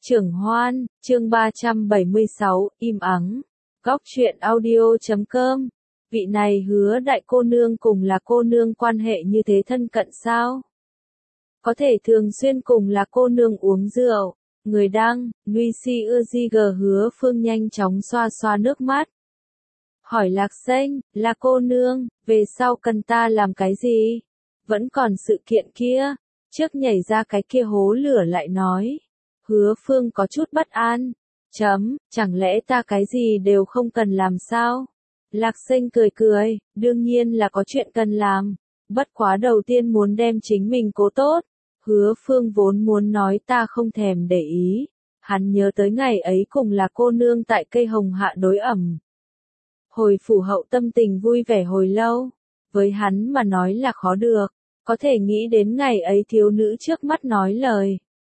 Trưởng Hoan, chương 376, im ắng. Góc truyện audio.com. Vị này Hứa đại cô nương cùng là cô nương quan hệ như thế thân cận sao? Có thể thường xuyên cùng là cô nương uống rượu. Người đăng, Nguy Si Ưa Di G Hứa Phương nhanh chóng xoa xoa nước mắt. Hỏi Lạc Xanh, là cô nương, về sau cần ta làm cái gì? Vẫn còn sự kiện kia. Trước nhảy ra cái kia hố lửa lại nói. Hứa Phương có chút bất an. Chẳng lẽ ta cái gì đều không cần làm sao? Lạc Xanh cười cười, đương nhiên là có chuyện cần làm. Bất quá đầu tiên muốn đem chính mình cố tốt. Hứa Phương vốn muốn nói ta không thèm để ý. Hắn nhớ tới ngày ấy cùng là cô nương tại cây hồng hạ đối ẩm. Hồi phủ hậu tâm tình vui vẻ hồi lâu. Với hắn mà nói là khó được. Có thể nghĩ đến ngày ấy thiếu nữ trước mắt nói lời.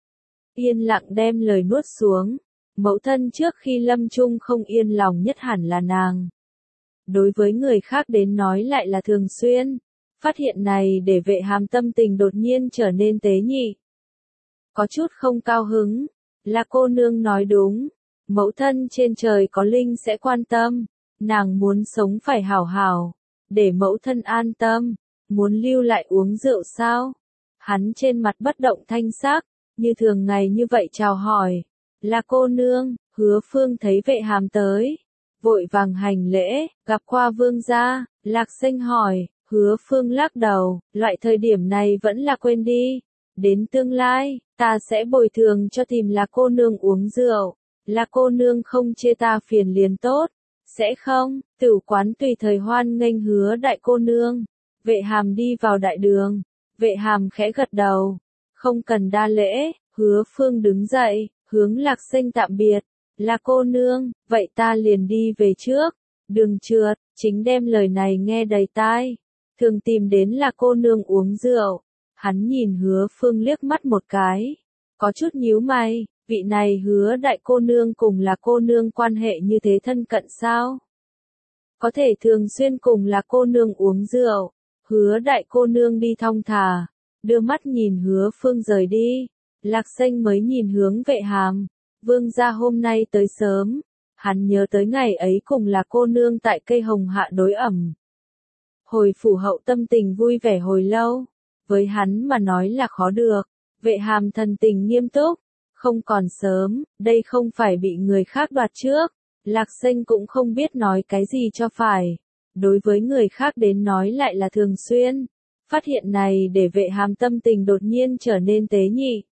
Yên lặng đem lời nuốt xuống. Mẫu thân trước khi lâm chung không yên lòng nhất hẳn là nàng. Đối với người khác đến nói lại là thường xuyên. Phát hiện này để Vệ Hàm tâm tình đột nhiên trở nên tế nhị. Có chút không cao hứng. Là cô nương nói đúng. Mẫu thân trên trời có linh sẽ quan tâm. Nàng muốn sống phải hảo hảo. Để mẫu thân an tâm. Muốn lưu lại uống rượu sao? Hắn trên mặt bất động thanh sắc. Như thường ngày như vậy chào hỏi. Là cô nương. Hứa Phương thấy Vệ Hàm tới. Vội vàng hành lễ. Gặp qua vương gia. Lạc Xanh hỏi. Hứa Phương lắc đầu. Loại thời điểm này vẫn là quên đi. Đến tương lai, ta sẽ bồi thường cho tìm là cô nương uống rượu. Là cô nương không chê ta phiền liền tốt. Sẽ không. Tử quán tùy thời hoan nghênh Hứa đại cô nương. Vệ Hàm đi vào đại đường. Vệ Hàm khẽ gật đầu. Không cần đa lễ. Hứa Phương đứng dậy, hướng Lạc Xanh tạm biệt. Là cô nương, vậy ta liền đi về trước. Đường trượt, chính đem lời này nghe đầy tai. Thường tìm đến là cô nương uống rượu. Hắn nhìn Hứa Phương liếc mắt một cái. Có chút nhíu mày, vị này Hứa đại cô nương cùng là cô nương quan hệ như thế thân cận sao? Có thể thường xuyên cùng là cô nương uống rượu. Hứa đại cô nương đi thong thả. Đưa mắt nhìn Hứa Phương rời đi. Lạc Xanh mới nhìn hướng Vệ Hàm. Vương gia hôm nay tới sớm. Hắn nhớ tới ngày ấy cùng là cô nương tại cây hồng hạ đối ẩm. Hồi phủ hậu tâm tình vui vẻ hồi lâu. Với hắn mà nói là khó được. Vệ Hàm thần tình nghiêm túc. Không còn sớm, đây không phải bị người khác đoạt trước. Lạc Xanh cũng không biết nói cái gì cho phải. Đối với người khác đến nói lại là thường xuyên. Phát hiện này để Vệ Hàm tâm tình đột nhiên trở nên tế nhị.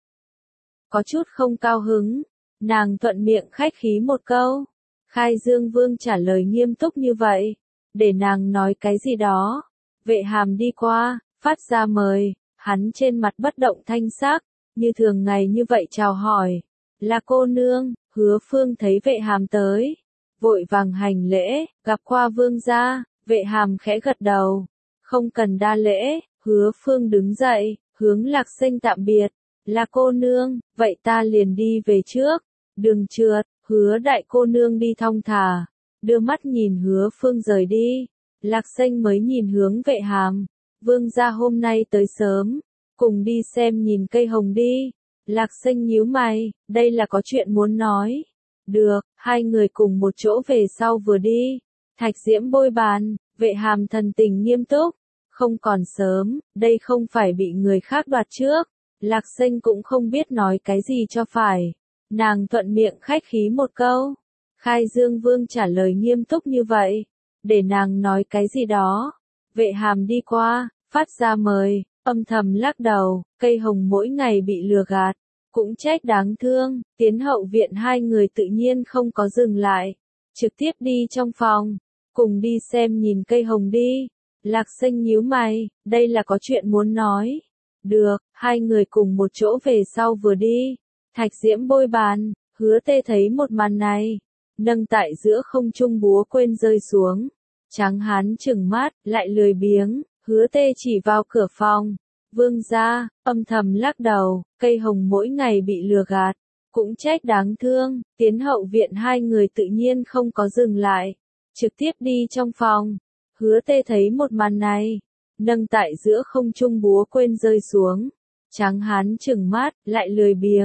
Có chút không cao hứng. Nàng thuận miệng khách khí một câu. Khai Dương Vương trả lời nghiêm túc như vậy. Để nàng nói cái gì đó. Vệ Hàm đi qua, phát ra mời. Hắn trên mặt bất động thanh sắc. Như thường ngày như vậy chào hỏi. Là cô nương. Hứa Phương thấy Vệ Hàm tới. Vội vàng hành lễ. Gặp qua vương gia. Vệ Hàm khẽ gật đầu. Không cần đa lễ. Hứa Phương đứng dậy. Hướng Lạc Xanh tạm biệt. Là cô nương, vậy ta liền đi về trước. Đường trượt, Hứa đại cô nương đi thong thả. Đưa mắt nhìn Hứa Phương rời đi. Lạc Xanh mới nhìn hướng Vệ Hàm. Vương gia hôm nay tới sớm. Cùng đi xem nhìn cây hồng đi. Lạc Xanh nhíu mày, đây là có chuyện muốn nói. Được, hai người cùng một chỗ về sau vừa đi. Thạch Diễm bôi bàn, Vệ Hàm thần tình nghiêm túc. Không còn sớm, đây không phải bị người khác đoạt trước. Lạc Xanh cũng không biết nói cái gì cho phải. Nàng thuận miệng khách khí một câu. Khai Dương Vương trả lời nghiêm túc như vậy. Để nàng nói cái gì đó. Vệ Hàm đi qua, phát ra mời, âm thầm lắc đầu. Cây hồng mỗi ngày bị lừa gạt. Cũng trách đáng thương. Tiến hậu viện hai người tự nhiên không có dừng lại. Trực tiếp đi trong phòng. Cùng đi xem nhìn cây hồng đi. Lạc Xanh nhíu mày, đây là có chuyện muốn nói. Được, hai người cùng một chỗ về sau vừa đi. Thạch Diễm bôi bàn, Hứa Tê thấy một màn này. Nâng tại giữa không trung búa quên rơi xuống. Tráng hán trừng mắt, lại lười biếng. Hứa Tê chỉ vào cửa phòng. Vương gia, âm thầm lắc đầu. Cây hồng mỗi ngày bị lừa gạt. Cũng trách đáng thương. Tiến hậu viện hai người tự nhiên không có dừng lại. Trực tiếp đi trong phòng. Hứa Tê thấy một màn này. Nâng tại giữa không trung búa quên rơi xuống. Tráng hán trừng mắt, lại lười biếng.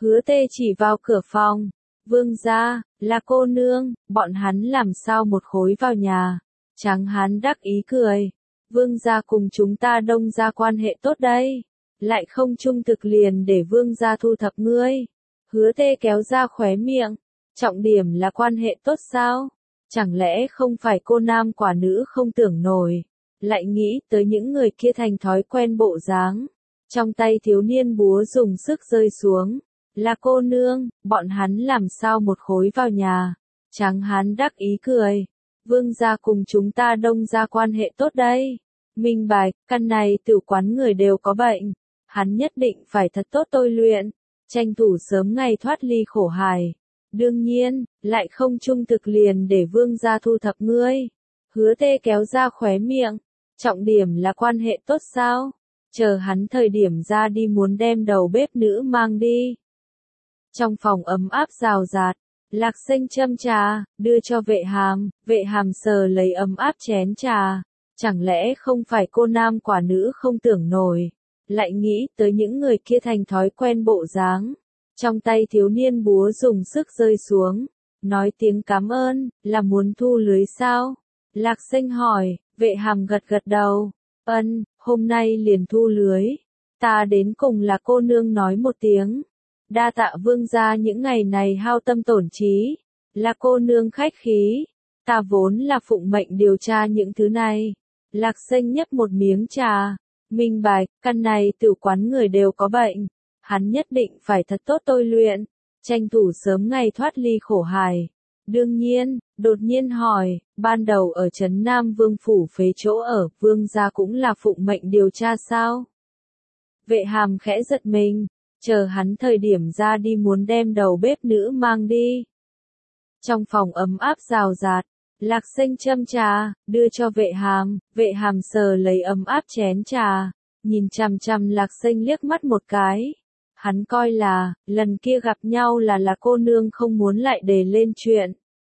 Hứa Tê chỉ vào cửa phòng. Vương gia, là cô nương, bọn hắn làm sao một khối vào nhà. Tráng hán đắc ý cười. Vương gia cùng chúng ta Đông gia quan hệ tốt đây. Lại không trung thực liền để vương gia thu thập ngươi. Hứa Tê kéo ra khóe miệng. Trọng điểm là quan hệ tốt sao? Chẳng lẽ không phải cô nam quả nữ không tưởng nổi. Lại nghĩ tới những người kia thành thói quen bộ dáng. Trong tay thiếu niên búa dùng sức rơi xuống. Là cô nương, bọn hắn làm sao một khối vào nhà. Tráng hán đắc ý cười. Vương gia cùng chúng ta Đông gia quan hệ tốt đây. Minh bạch, căn này tử quán người đều có bệnh. Hắn nhất định phải thật tốt tôi luyện. Tranh thủ sớm ngày thoát ly khổ hài. Đương nhiên, lại không trung thực liền để vương gia thu thập ngươi. Hứa Tê kéo ra khóe miệng. Trọng điểm là quan hệ tốt sao? Chờ hắn thời điểm ra đi muốn đem đầu bếp nữ mang đi. Trong phòng ấm áp rào rạt, Lạc Xanh châm trà, đưa cho vệ hàm sờ lấy ấm áp chén trà. Chẳng lẽ không phải cô nam quả nữ không tưởng nổi, lại nghĩ tới những người kia thành thói quen bộ dáng. Trong tay thiếu niên búa dùng sức rơi xuống, nói tiếng cảm ơn, là muốn thu lưới sao? Lạc Xanh hỏi, vệ hàm gật gật đầu, hôm nay liền thu lưới, ta đến cùng là cô nương nói một tiếng. Đa tạ vương gia những ngày này hao tâm tổn trí, là cô nương khách khí, ta vốn là phụng mệnh điều tra những thứ này. Lạc Xanh nhấp một miếng trà, minh bạch, căn này tử quán người đều có bệnh, hắn nhất định phải thật tốt tôi luyện, tranh thủ sớm ngày thoát ly khổ hài. Đương nhiên, đột nhiên hỏi, ban đầu ở Trấn Nam Vương phủ phế chỗ ở, vương gia cũng là phụng mệnh điều tra sao? Vệ hàm khẽ giật mình, chờ hắn thời điểm ra đi muốn đem đầu bếp nữ mang đi. Trong phòng ấm áp rào rạt, Lạc Xanh châm trà, đưa cho vệ hàm sờ lấy ấm áp chén trà, nhìn chằm chằm Lạc Xanh liếc mắt một cái. Hắn coi là, lần kia gặp nhau là cô nương không muốn lại đề lên chuyện.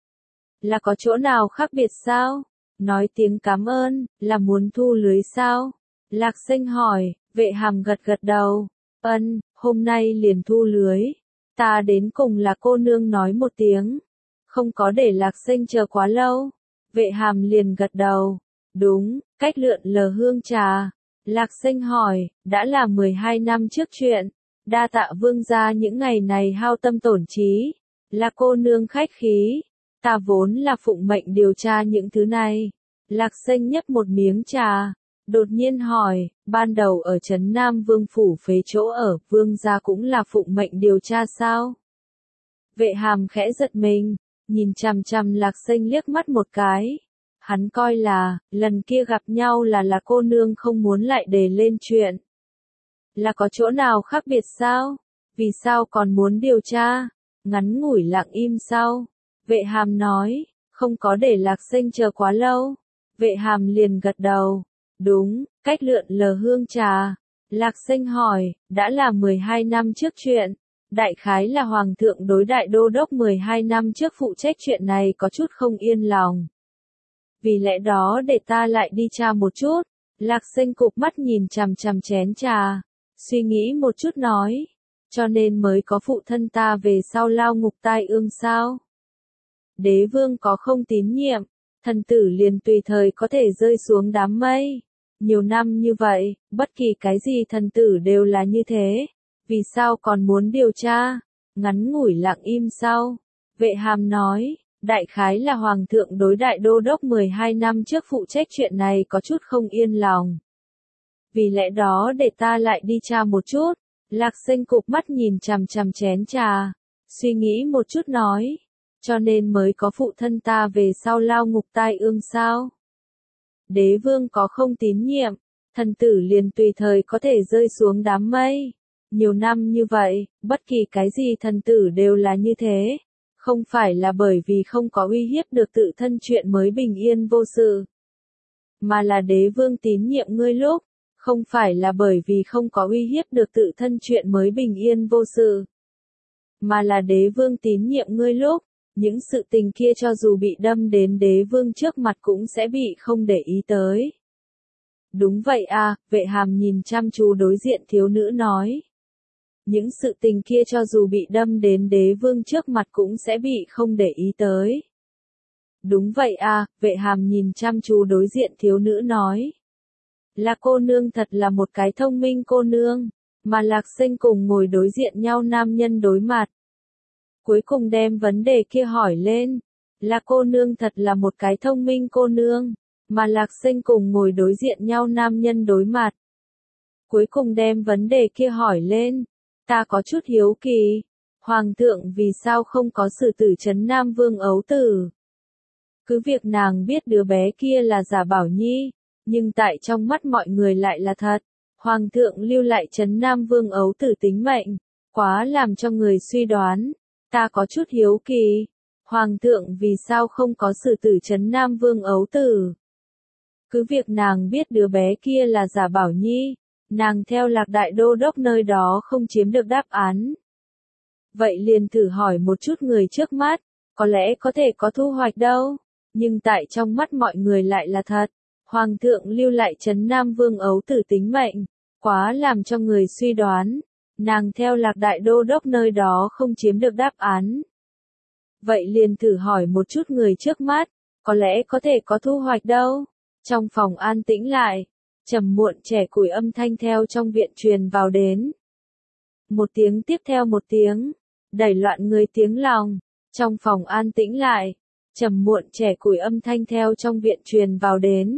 Là có chỗ nào khác biệt sao? Nói tiếng cảm ơn, là muốn thu lưới sao? Lạc Xanh hỏi, vệ hàm gật gật đầu. Hôm nay liền thu lưới. Ta đến cùng là cô nương nói một tiếng. Không có để Lạc Xanh chờ quá lâu. Vệ hàm liền gật đầu. Đúng, cách lượn lờ hương trà. Lạc Xanh hỏi, đã là 12 năm trước chuyện. Đa tạ vương gia những ngày này hao tâm tổn trí. Là cô nương khách khí. Ta vốn là phụng mệnh điều tra những thứ này. Lạc Xanh nhấp một miếng trà. Đột nhiên hỏi, ban đầu ở Trấn Nam Vương phủ phế chỗ ở, vương gia cũng là phụng mệnh điều tra sao? Vệ hàm khẽ giật mình, nhìn chằm chằm Lạc Xanh liếc mắt một cái. Hắn coi là, lần kia gặp nhau là cô nương không muốn lại đề lên chuyện. Là có chỗ nào khác biệt sao? Vì sao còn muốn điều tra? Ngắn ngủi lặng im sau. Vệ hàm nói, không có để Lạc Xanh chờ quá lâu. Vệ hàm liền gật đầu. Đúng, cách lượn lờ hương trà. Lạc Xanh hỏi, đã là 12 năm trước chuyện. Đại khái là Hoàng thượng đối đại đô đốc 12 năm trước phụ trách chuyện này có chút không yên lòng. Vì lẽ đó để ta lại đi tra một chút. Lạc Xanh cụp mắt nhìn chằm chằm chén trà. Suy nghĩ một chút nói. Cho nên mới có phụ thân ta về sau lao ngục tai ương sao? Đế vương có không tín nhiệm, thần tử liền tùy thời có thể rơi xuống đám mây. Nhiều năm như vậy, bất kỳ cái gì thần tử đều là như thế. Vì sao còn muốn điều tra? Ngắn ngủi lặng im sau. Vệ hàm nói, đại khái là Hoàng thượng đối đại đô đốc 12 năm trước phụ trách chuyện này có chút không yên lòng. Vì lẽ đó để ta lại đi tra một chút. Lạc Xanh cụp mắt nhìn chằm chằm chén trà. Suy nghĩ một chút nói. Cho nên mới có phụ thân ta về sau lao ngục tai ương sao? Đế vương có không tín nhiệm, thần tử liền tùy thời có thể rơi xuống đám mây. Nhiều năm như vậy, bất kỳ cái gì thần tử đều là như thế. Không phải là bởi vì không có uy hiếp được tự thân chuyện mới bình yên vô sự. Mà là đế vương tín nhiệm ngươi lúc. Không phải là bởi vì không có uy hiếp được tự thân chuyện mới bình yên vô sự. Mà là đế vương tín nhiệm ngươi lúc. Những sự tình kia cho dù bị đâm đến đế vương trước mặt cũng sẽ bị không để ý tới. Đúng vậy à, vệ hàm nhìn chăm chú đối diện thiếu nữ nói. những sự tình kia cho dù bị đâm đến đế vương trước mặt cũng sẽ bị không để ý tới. Đúng vậy à, Vệ Hàm nhìn chăm chú đối diện thiếu nữ nói. Là cô nương thật là một cái thông minh cô nương, mà Lạc Sinh cùng ngồi đối diện nhau nam nhân đối mặt. Cuối cùng đem vấn đề kia hỏi lên, là cô nương thật là một cái thông minh cô nương, mà Lạc Sinh cùng ngồi đối diện nhau nam nhân đối mặt. Cuối cùng đem vấn đề kia hỏi lên, ta có chút hiếu kỳ, Hoàng thượng vì sao không có xử tử trấn Nam Vương ấu tử? Cứ việc nàng biết đứa bé kia là giả Bảo Nhi, nhưng tại trong mắt mọi người lại là thật. Hoàng thượng lưu lại trấn Nam Vương ấu tử tính mệnh, quá làm cho người suy đoán. Ta có chút hiếu kỳ, Hoàng thượng vì sao không có xử tử trấn Nam Vương ấu tử? Cứ việc nàng biết đứa bé kia là giả Bảo Nhi, nàng theo Lạc Đại Đô Đốc nơi đó không chiếm được đáp án. Vậy liền thử hỏi một chút người trước mắt, có lẽ có thể có thu hoạch đâu, nhưng tại trong mắt mọi người lại là thật. Hoàng thượng lưu lại trấn Nam Vương ấu tử tính mệnh, quá làm cho người suy đoán. Nàng theo Lạc Đại Đô Đốc nơi đó không chiếm được đáp án. Vậy liền thử hỏi một chút người trước mắt, có lẽ có thể có thu hoạch đâu. Trong phòng an tĩnh lại, trầm muộn trẻ củi âm thanh theo trong viện truyền vào đến. Một tiếng tiếp theo một tiếng, đẩy loạn người tiếng lòng. Trong phòng an tĩnh lại, trầm muộn trẻ củi âm thanh theo trong viện truyền vào đến.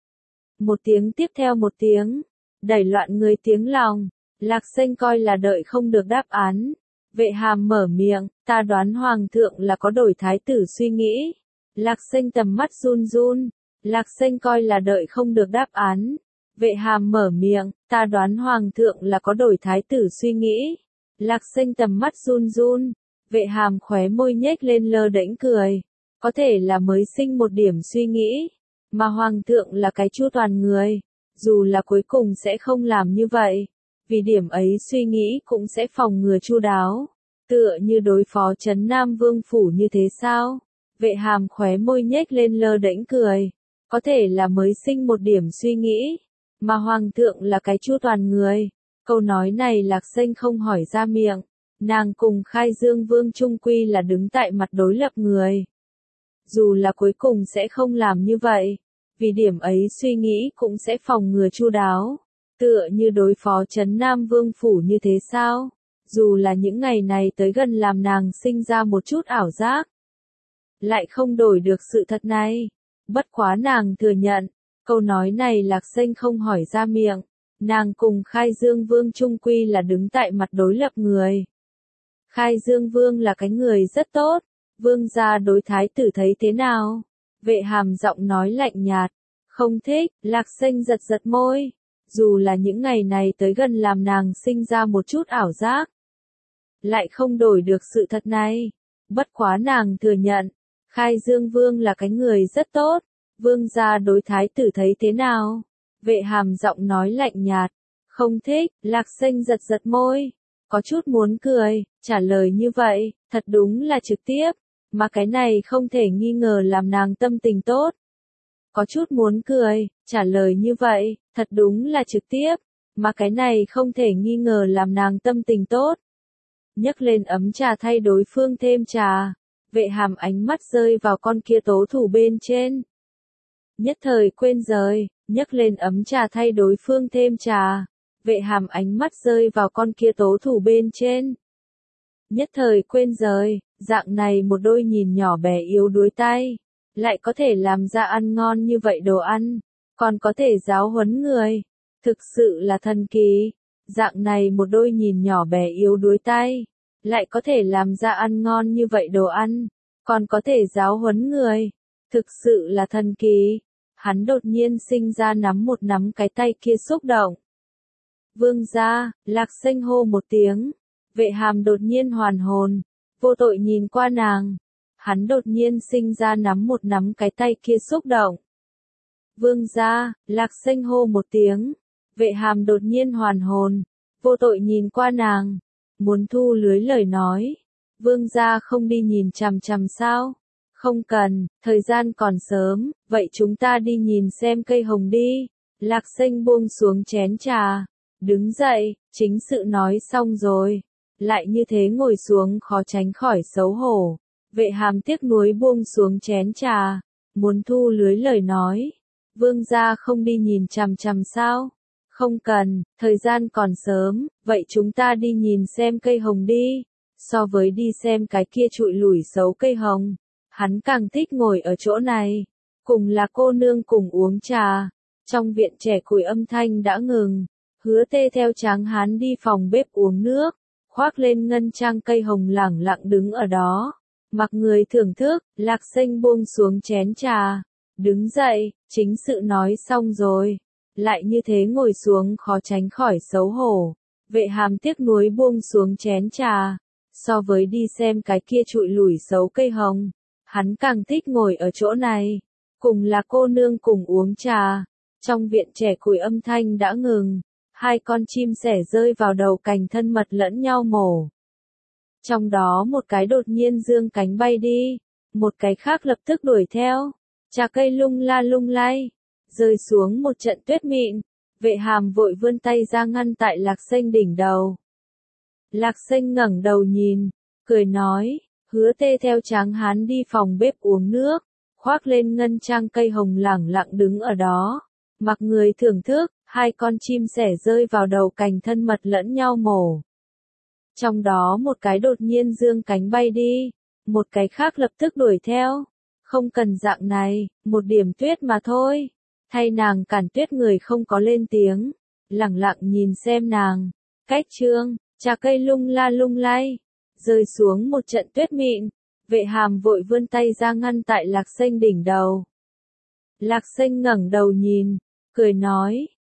Một tiếng tiếp theo một tiếng, đẩy loạn người tiếng lòng. Lạc Sinh coi là đợi không được đáp án. Vệ Hàm mở miệng, ta đoán Hoàng thượng là có đổi thái tử suy nghĩ. Lạc Sinh tầm mắt run run. Lạc Sinh coi là đợi không được đáp án. Vệ Hàm mở miệng, ta đoán Hoàng thượng là có đổi thái tử suy nghĩ. Lạc Sinh tầm mắt run run. Vệ Hàm khóe môi nhếch lên lơ đễnh cười. Có thể là mới sinh một điểm suy nghĩ, mà Hoàng thượng là cái chu toàn người. Dù là cuối cùng sẽ không làm như vậy, vì điểm ấy suy nghĩ cũng sẽ phòng ngừa chu đáo. Tựa như đối phó trấn Nam Vương phủ như thế sao? Vệ Hàm khóe môi nhếch lên lơ đễnh cười. Có thể là mới sinh một điểm suy nghĩ, mà Hoàng thượng là cái chu toàn người. Câu nói này Lạc Sinh không hỏi ra miệng. Nàng cùng Khai Dương Vương chung quy là đứng tại mặt đối lập người. Dù là cuối cùng sẽ không làm như vậy, vì điểm ấy suy nghĩ cũng sẽ phòng ngừa chu đáo. Tựa như đối phó trấn Nam Vương phủ như thế sao? Dù là những ngày này tới gần làm nàng sinh ra một chút ảo giác, lại không đổi được sự thật này. Bất quá nàng thừa nhận, câu nói này Lạc Sinh không hỏi ra miệng. Nàng cùng Khai Dương Vương chung quy là đứng tại mặt đối lập người. Khai Dương Vương là cái người rất tốt. Vương gia đối thái tử thấy thế nào? Vệ Hàm giọng nói lạnh nhạt. Không thích. Lạc Sinh giật giật môi. Dù là những ngày này tới gần làm nàng sinh ra một chút ảo giác, lại không đổi được sự thật này. Bất quá nàng thừa nhận, Khai Dương Vương là cái người rất tốt. Vương gia đối thái tử thấy thế nào? Vệ Hàm giọng nói lạnh nhạt. Không thích. Lạc Sinh giật giật môi. Có chút muốn cười. Trả lời như vậy, thật đúng là trực tiếp. Mà cái này không thể nghi ngờ làm nàng tâm tình tốt. Có chút muốn cười. Trả lời như vậy, thật đúng là trực tiếp. Mà cái này không thể nghi ngờ làm nàng tâm tình tốt. Nhấc lên ấm trà thay đối phương thêm trà. Vệ Hàm ánh mắt rơi vào con kia tố thủ bên trên. Nhất thời quên rời, nhấc lên ấm trà thay đối phương thêm trà. Vệ Hàm ánh mắt rơi vào con kia tố thủ bên trên. Nhất thời quên rời, dạng này một đôi nhìn nhỏ bé yếu đuối tay, lại có thể làm ra ăn ngon như vậy đồ ăn, còn có thể giáo huấn người. Thực sự là thần kỳ. Dạng này một đôi nhìn nhỏ bé yếu đuối tay, lại có thể làm ra ăn ngon như vậy đồ ăn, còn có thể giáo huấn người. Thực sự là thần kỳ. Hắn đột nhiên sinh ra nắm một nắm cái tay kia xúc động. Vương gia, Lạc Sinh hô một tiếng. Vệ Hàm đột nhiên hoàn hồn, vô tội nhìn qua nàng. Hắn đột nhiên sinh ra nắm một nắm cái tay kia xúc động. Vương gia, Lạc Sinh hô một tiếng. Vệ Hàm đột nhiên hoàn hồn, vô tội nhìn qua nàng. Muốn thu lưới lời nói. Vương gia không đi nhìn chằm chằm sao? Không cần, thời gian còn sớm, vậy chúng ta đi nhìn xem cây hồng đi. Lạc Sinh buông xuống chén trà, đứng dậy, Chính sự nói xong rồi, lại như thế ngồi xuống khó tránh khỏi xấu hổ. Vệ Hàm tiếc nuối buông xuống chén trà, muốn thu lưới lời nói. Vương gia không đi nhìn chằm chằm sao? Không cần, thời gian còn sớm, vậy chúng ta đi nhìn xem cây hồng đi. So với đi xem cái kia trụi lủi xấu cây hồng, hắn càng thích ngồi ở chỗ này, cùng là cô nương cùng uống trà. Trong viện trẻ củi âm thanh đã ngừng, Hứa Tê theo Tráng Hán đi phòng bếp uống nước, khoác lên ngân trang cây hồng lẳng lặng đứng ở đó, mặc người thưởng thức. Lạc Xanh buông xuống chén trà, đứng dậy, chính sự nói xong rồi, lại như thế ngồi xuống khó tránh khỏi xấu hổ. Vệ Hàm tiếc nuối buông xuống chén trà, so với đi xem cái kia trụi lủi xấu cây hồng, hắn càng thích ngồi ở chỗ này, cùng là cô nương cùng uống trà. Trong viện trẻ củi âm thanh đã ngừng, hai con chim sẻ rơi vào đầu cành thân mật lẫn nhau mổ. Trong đó một cái đột nhiên dương cánh bay đi, một cái khác lập tức đuổi theo. Trà cây lung la lung lay, rơi xuống một trận tuyết mịn. Vệ Hàm vội vươn tay ra ngăn tại Lạc Xanh đỉnh đầu. Lạc Xanh ngẩng đầu nhìn, cười nói, Hứa Tê theo Tráng Hán đi phòng bếp uống nước, khoác lên ngân trang cây hồng lẳng lặng đứng ở đó, mặc người thưởng thức. Hai con chim sẻ rơi vào đầu cành thân mật lẫn nhau mổ. Trong đó một cái đột nhiên dương cánh bay đi, một cái khác lập tức đuổi theo. Không cần dạng này, một điểm tuyết mà thôi. Thay nàng cản tuyết người không có lên tiếng, lẳng lặng nhìn xem nàng. Cách chương, trà cây lung la lung lay, rơi xuống một trận tuyết mịn. Vệ Hàm vội vươn tay ra ngăn tại Lạc Xanh đỉnh đầu. Lạc Xanh ngẩng đầu nhìn, cười nói,